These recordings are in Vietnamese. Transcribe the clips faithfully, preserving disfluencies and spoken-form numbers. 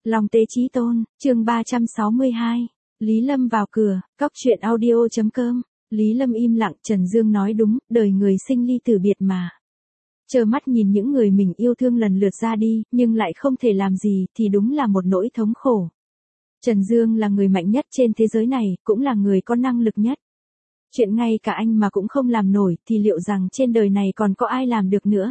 Long Tế Chí Tôn, chương ba trăm sáu mươi hai. Lý Lâm vào cửa, cóc truyện audio chấm com. Lý Lâm im lặng, Trần Dương nói đúng, đời người sinh ly tử biệt mà. Trơ mắt nhìn những người mình yêu thương lần lượt ra đi, nhưng lại không thể làm gì, thì đúng là một nỗi thống khổ. Trần Dương là người mạnh nhất trên thế giới này, cũng là người có năng lực nhất. Chuyện ngay cả anh mà cũng không làm nổi, thì liệu rằng trên đời này còn có ai làm được nữa?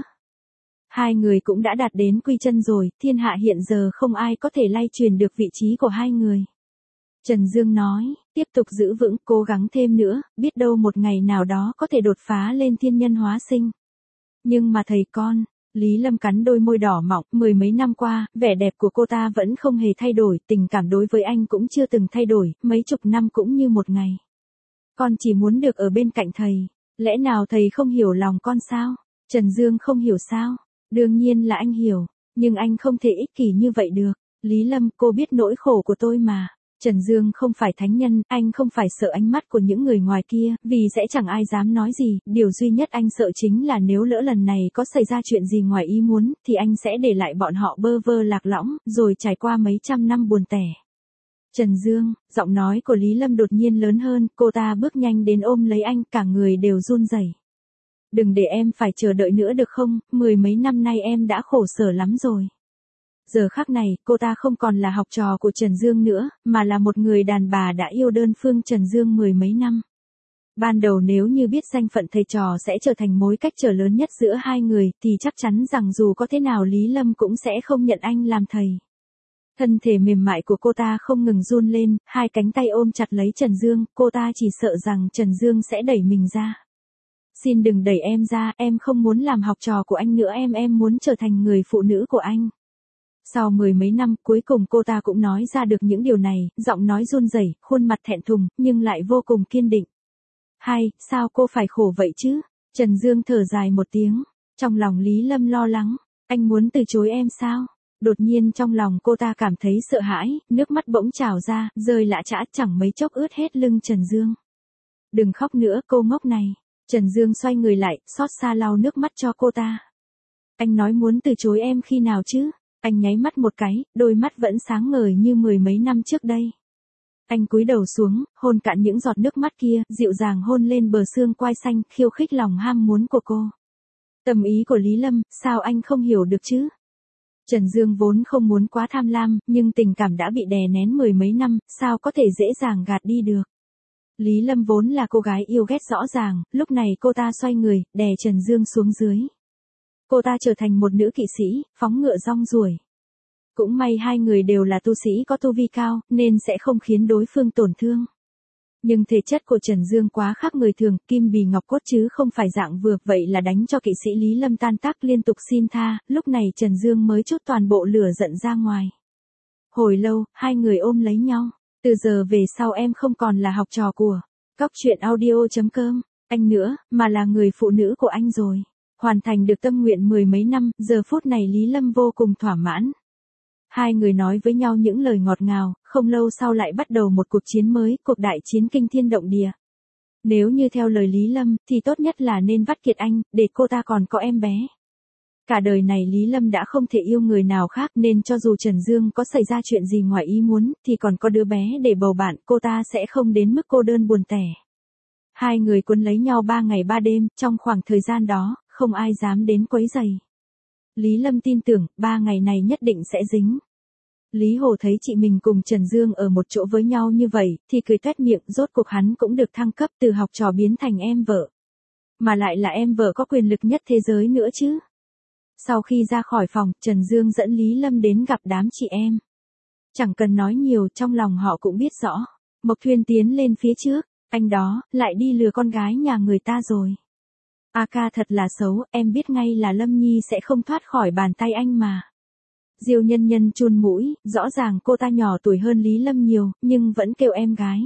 Hai người cũng đã đạt đến quy chân rồi, thiên hạ hiện giờ không ai có thể lay truyền được vị trí của hai người. Trần Dương nói, tiếp tục giữ vững, cố gắng thêm nữa, biết đâu một ngày nào đó có thể đột phá lên thiên nhân hóa sinh. Nhưng mà thầy con, Lý Lâm cắn đôi môi đỏ mọng, mười mấy năm qua, vẻ đẹp của cô ta vẫn không hề thay đổi, tình cảm đối với anh cũng chưa từng thay đổi, mấy chục năm cũng như một ngày. Con chỉ muốn được ở bên cạnh thầy, lẽ nào thầy không hiểu lòng con sao? Trần Dương không hiểu sao? Đương nhiên là anh hiểu, nhưng anh không thể ích kỷ như vậy được. Lý Lâm, cô biết nỗi khổ của tôi mà. Trần Dương không phải thánh nhân, anh không phải sợ ánh mắt của những người ngoài kia, vì sẽ chẳng ai dám nói gì, điều duy nhất anh sợ chính là nếu lỡ lần này có xảy ra chuyện gì ngoài ý muốn, thì anh sẽ để lại bọn họ bơ vơ lạc lõng, rồi trải qua mấy trăm năm buồn tẻ. Trần Dương, giọng nói của Lý Lâm đột nhiên lớn hơn, cô ta bước nhanh đến ôm lấy anh, cả người đều run rẩy. Đừng để em phải chờ đợi nữa được không, mười mấy năm nay em đã khổ sở lắm rồi. Giờ khắc này, cô ta không còn là học trò của Trần Dương nữa, mà là một người đàn bà đã yêu đơn phương Trần Dương mười mấy năm. Ban đầu nếu như biết danh phận thầy trò sẽ trở thành mối cách trở lớn nhất giữa hai người, thì chắc chắn rằng dù có thế nào Lý Lâm cũng sẽ không nhận anh làm thầy. Thân thể mềm mại của cô ta không ngừng run lên, hai cánh tay ôm chặt lấy Trần Dương, cô ta chỉ sợ rằng Trần Dương sẽ đẩy mình ra. Xin đừng đẩy em ra, em không muốn làm học trò của anh nữa, em em muốn trở thành người phụ nữ của anh. Sau mười mấy năm, cuối cùng cô ta cũng nói ra được những điều này, giọng nói run rẩy, khuôn mặt thẹn thùng, nhưng lại vô cùng kiên định. Hay, sao cô phải khổ vậy chứ? Trần Dương thở dài một tiếng, trong lòng Lý Lâm lo lắng, anh muốn từ chối em sao? Đột nhiên trong lòng cô ta cảm thấy sợ hãi, nước mắt bỗng trào ra, rơi lã chã chẳng mấy chốc ướt hết lưng Trần Dương. Đừng khóc nữa cô ngốc này. Trần Dương xoay người lại, xót xa lau nước mắt cho cô ta. Anh nói muốn từ chối em khi nào chứ? Anh nháy mắt một cái, đôi mắt vẫn sáng ngời như mười mấy năm trước đây. Anh cúi đầu xuống, hôn cạn những giọt nước mắt kia, dịu dàng hôn lên bờ xương quai xanh, khiêu khích lòng ham muốn của cô. Tâm ý của Lý Lâm, sao anh không hiểu được chứ? Trần Dương vốn không muốn quá tham lam, nhưng tình cảm đã bị đè nén mười mấy năm, sao có thể dễ dàng gạt đi được? Lý Lâm vốn là cô gái yêu ghét rõ ràng, lúc này cô ta xoay người, đè Trần Dương xuống dưới. Cô ta trở thành một nữ kỵ sĩ, phóng ngựa rong ruổi. Cũng may hai người đều là tu sĩ có tu vi cao, nên sẽ không khiến đối phương tổn thương. Nhưng thể chất của Trần Dương quá khác người thường, kim bì ngọc cốt chứ không phải dạng vừa, vậy là đánh cho kỵ sĩ Lý Lâm tan tác liên tục xin tha, lúc này Trần Dương mới trút toàn bộ lửa giận ra ngoài. Hồi lâu, hai người ôm lấy nhau. Từ giờ về sau em không còn là học trò của cóc truyện audio chấm com, anh nữa, mà là người phụ nữ của anh rồi. Hoàn thành được tâm nguyện mười mấy năm, giờ phút này Lý Lâm vô cùng thỏa mãn. Hai người nói với nhau những lời ngọt ngào, không lâu sau lại bắt đầu một cuộc chiến mới, cuộc đại chiến kinh thiên động địa. Nếu như theo lời Lý Lâm, thì tốt nhất là nên vắt kiệt anh, để cô ta còn có em bé. Cả đời này Lý Lâm đã không thể yêu người nào khác, nên cho dù Trần Dương có xảy ra chuyện gì ngoài ý muốn, thì còn có đứa bé để bầu bạn, cô ta sẽ không đến mức cô đơn buồn tẻ. Hai người quấn lấy nhau ba ngày ba đêm, trong khoảng thời gian đó, không ai dám đến quấy rầy. Lý Lâm tin tưởng, ba ngày này nhất định sẽ dính. Lý Hồ thấy chị mình cùng Trần Dương ở một chỗ với nhau như vậy, thì cười toét miệng, rốt cuộc hắn cũng được thăng cấp từ học trò biến thành em vợ. Mà lại là em vợ có quyền lực nhất thế giới nữa chứ. Sau khi ra khỏi phòng, Trần Dương dẫn Lý Lâm đến gặp đám chị em. Chẳng cần nói nhiều, trong lòng họ cũng biết rõ. Mộc Thuyên tiến lên phía trước, anh đó, lại đi lừa con gái nhà người ta rồi. A ca thật là xấu, em biết ngay là Lâm Nhi sẽ không thoát khỏi bàn tay anh mà. Diêu Nhân Nhân chun mũi, rõ ràng cô ta nhỏ tuổi hơn Lý Lâm nhiều, nhưng vẫn kêu em gái.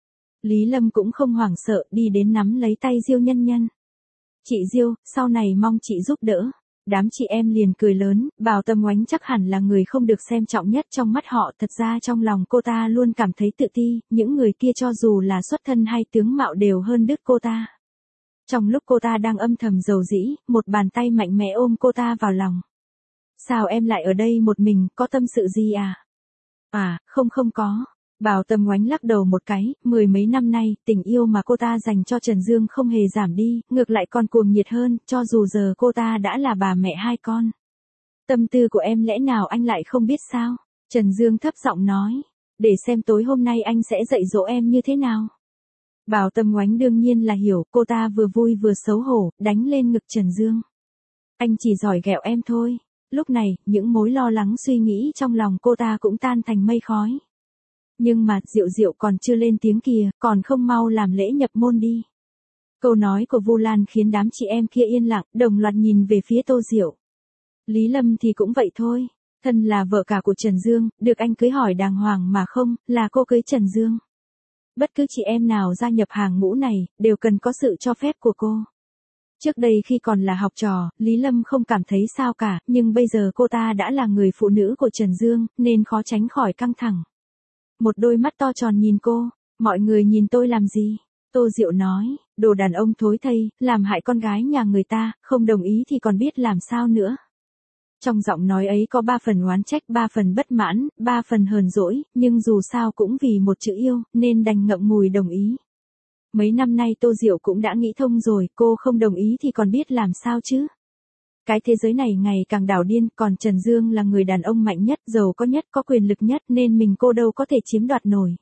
Lý Lâm cũng không hoảng sợ, đi đến nắm lấy tay Diêu Nhân Nhân. Chị Diêu, sau này mong chị giúp đỡ. Đám chị em liền cười lớn, Bào Tâm Oánh chắc hẳn là người không được xem trọng nhất trong mắt họ, thật ra trong lòng cô ta luôn cảm thấy tự ti, những người kia cho dù là xuất thân hay tướng mạo đều hơn đứt cô ta. Trong lúc cô ta đang âm thầm dầu dĩ, một bàn tay mạnh mẽ ôm cô ta vào lòng. Sao em lại ở đây một mình, có tâm sự gì à? À, không không có. Bảo Tâm Oánh lắc đầu một cái, mười mấy năm nay, tình yêu mà cô ta dành cho Trần Dương không hề giảm đi, ngược lại còn cuồng nhiệt hơn, cho dù giờ cô ta đã là bà mẹ hai con. Tâm tư của em lẽ nào anh lại không biết sao? Trần Dương thấp giọng nói, để xem tối hôm nay anh sẽ dạy dỗ em như thế nào. Bảo Tâm Oánh đương nhiên là hiểu, cô ta vừa vui vừa xấu hổ, đánh lên ngực Trần Dương. Anh chỉ giỏi ghẹo em thôi. Lúc này, những mối lo lắng suy nghĩ trong lòng cô ta cũng tan thành mây khói. Nhưng mà, Diệu Diệu còn chưa lên tiếng kìa, còn không mau làm lễ nhập môn đi. Câu nói của Vu Lan khiến đám chị em kia yên lặng, đồng loạt nhìn về phía Tô Diệu. Lý Lâm thì cũng vậy thôi. Thân là vợ cả của Trần Dương, được anh cưới hỏi đàng hoàng mà không, là cô cưới Trần Dương. Bất cứ chị em nào gia nhập hàng ngũ này, đều cần có sự cho phép của cô. Trước đây khi còn là học trò, Lý Lâm không cảm thấy sao cả, nhưng bây giờ cô ta đã là người phụ nữ của Trần Dương, nên khó tránh khỏi căng thẳng. Một đôi mắt to tròn nhìn cô, mọi người nhìn tôi làm gì? Tô Diệu nói, đồ đàn ông thối thây, làm hại con gái nhà người ta, không đồng ý thì còn biết làm sao nữa. Trong giọng nói ấy có ba phần oán trách, ba phần bất mãn, ba phần hờn dỗi, nhưng dù sao cũng vì một chữ yêu, nên đành ngậm ngùi đồng ý. Mấy năm nay Tô Diệu cũng đã nghĩ thông rồi, cô không đồng ý thì còn biết làm sao chứ. Cái thế giới này ngày càng đảo điên, còn Trần Dương là người đàn ông mạnh nhất, giàu có nhất, có quyền lực nhất, nên mình cô đâu có thể chiếm đoạt nổi.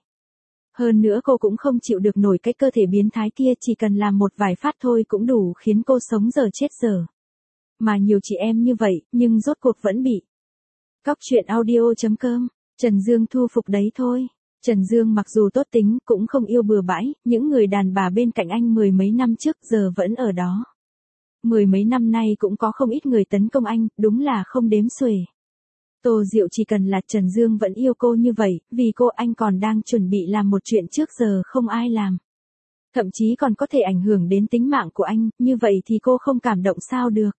Hơn nữa cô cũng không chịu được nổi cái cơ thể biến thái kia, chỉ cần làm một vài phát thôi cũng đủ khiến cô sống giờ chết giờ. Mà nhiều chị em như vậy, nhưng rốt cuộc vẫn bị. Cóc truyện audio chấm com, Trần Dương thu phục đấy thôi. Trần Dương mặc dù tốt tính, cũng không yêu bừa bãi, những người đàn bà bên cạnh anh mười mấy năm trước giờ vẫn ở đó. Mười mấy năm nay cũng có không ít người tấn công anh, đúng là không đếm xuể. Tô Diệu chỉ cần là Trần Dương vẫn yêu cô như vậy, vì cô anh còn đang chuẩn bị làm một chuyện trước giờ không ai làm. Thậm chí còn có thể ảnh hưởng đến tính mạng của anh, như vậy thì cô không cảm động sao được.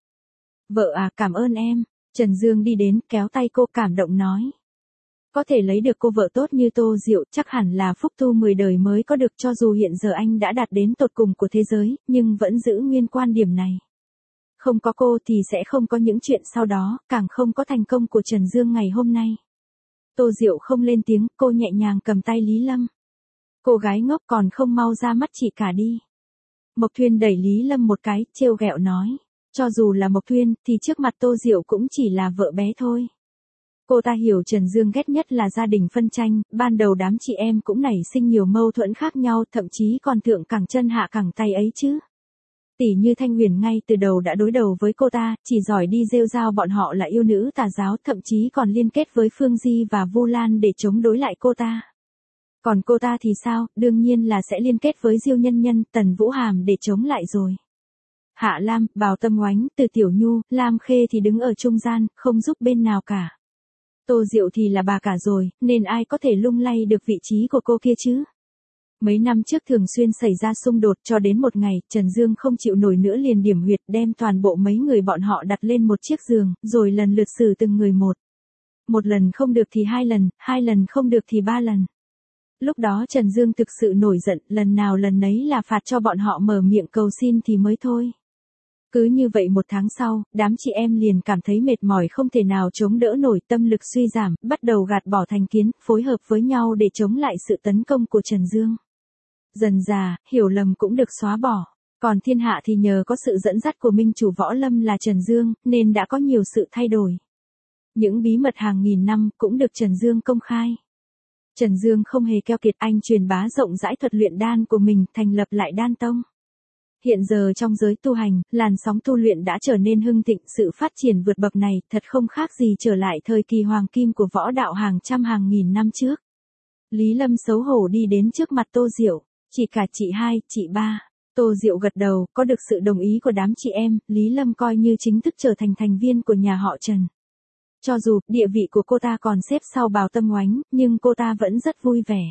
Vợ à, cảm ơn em. Trần Dương đi đến, kéo tay cô cảm động nói. Có thể lấy được cô vợ tốt như Tô Diệu, chắc hẳn là phúc tu mười đời mới có được, cho dù hiện giờ anh đã đạt đến tột cùng của thế giới, nhưng vẫn giữ nguyên quan điểm này. Không có cô thì sẽ không có những chuyện sau đó, càng không có thành công của Trần Dương ngày hôm nay. Tô Diệu không lên tiếng, cô nhẹ nhàng cầm tay Lý Lâm. Cô gái ngốc còn không mau ra mắt chị cả đi. Mộc Thuyên đẩy Lý Lâm một cái, trêu ghẹo nói. Cho dù là Mộc Thuyên, thì trước mặt Tô Diệu cũng chỉ là vợ bé thôi. Cô ta hiểu Trần Dương ghét nhất là gia đình phân tranh, ban đầu đám chị em cũng nảy sinh nhiều mâu thuẫn khác nhau, thậm chí còn thượng cẳng chân hạ cẳng tay ấy chứ. Tỷ như Thanh Huyền ngay từ đầu đã đối đầu với cô ta, chỉ giỏi đi rêu rao bọn họ là yêu nữ tà giáo, thậm chí còn liên kết với Phương Di và Vu Lan để chống đối lại cô ta. Còn cô ta thì sao, đương nhiên là sẽ liên kết với Diêu Nhân Nhân, Tần Vũ Hàm để chống lại rồi. Hạ Lam, Bảo Tâm Oánh, Từ Tiểu Nhu, Lam Khê thì đứng ở trung gian, không giúp bên nào cả. Tô Diệu thì là bà cả rồi, nên ai có thể lung lay được vị trí của cô kia chứ? Mấy năm trước thường xuyên xảy ra xung đột, cho đến một ngày, Trần Dương không chịu nổi nữa liền điểm huyệt, đem toàn bộ mấy người bọn họ đặt lên một chiếc giường, rồi lần lượt xử từng người một. Một lần không được thì hai lần, hai lần không được thì ba lần. Lúc đó Trần Dương thực sự nổi giận, lần nào lần nấy là phạt cho bọn họ mở miệng cầu xin thì mới thôi. Cứ như vậy một tháng sau, đám chị em liền cảm thấy mệt mỏi không thể nào chống đỡ nổi, tâm lực suy giảm, bắt đầu gạt bỏ thành kiến, phối hợp với nhau để chống lại sự tấn công của Trần Dương. Dần dà, hiểu lầm cũng được xóa bỏ. Còn thiên hạ thì nhờ có sự dẫn dắt của minh chủ võ lâm là Trần Dương, nên đã có nhiều sự thay đổi. Những bí mật hàng nghìn năm cũng được Trần Dương công khai. Trần Dương không hề keo kiệt, anh truyền bá rộng rãi thuật luyện đan của mình, thành lập lại đan tông. Hiện giờ trong giới tu hành, làn sóng tu luyện đã trở nên hưng thịnh, sự phát triển vượt bậc này thật không khác gì trở lại thời kỳ hoàng kim của võ đạo hàng trăm hàng nghìn năm trước. Lý Lâm xấu hổ đi đến trước mặt Tô Diệu, chị cả, chị hai, chị ba. Tô Diệu gật đầu, có được sự đồng ý của đám chị em, Lý Lâm coi như chính thức trở thành thành viên của nhà họ Trần. Cho dù địa vị của cô ta còn xếp sau Bảo Tâm Oánh, nhưng cô ta vẫn rất vui vẻ.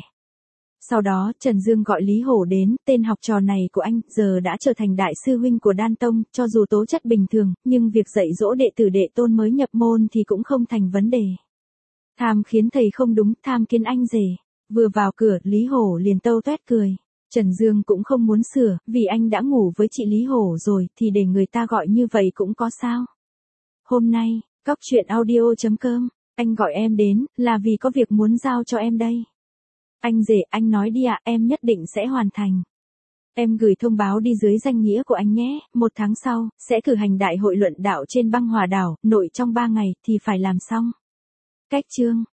Sau đó, Trần Dương gọi Lý Hổ đến, tên học trò này của anh, giờ đã trở thành đại sư huynh của Đan Tông, cho dù tố chất bình thường, nhưng việc dạy dỗ đệ tử đệ tôn mới nhập môn thì cũng không thành vấn đề. Tham khiến thầy không đúng, tham kiến anh rể. Vừa vào cửa, Lý Hổ liền tâu toét cười. Trần Dương cũng không muốn sửa, vì anh đã ngủ với chị Lý Hổ rồi, thì để người ta gọi như vậy cũng có sao. Hôm nay, cóc truyện audio chấm com Anh gọi em đến, là vì có việc muốn giao cho em đây. Anh rể, anh nói đi ạ, em nhất định sẽ hoàn thành. Em gửi thông báo đi dưới danh nghĩa của anh nhé, một tháng sau, sẽ cử hành đại hội luận đạo trên băng hòa đảo, nội trong ba ngày, thì phải làm xong. Cách chương.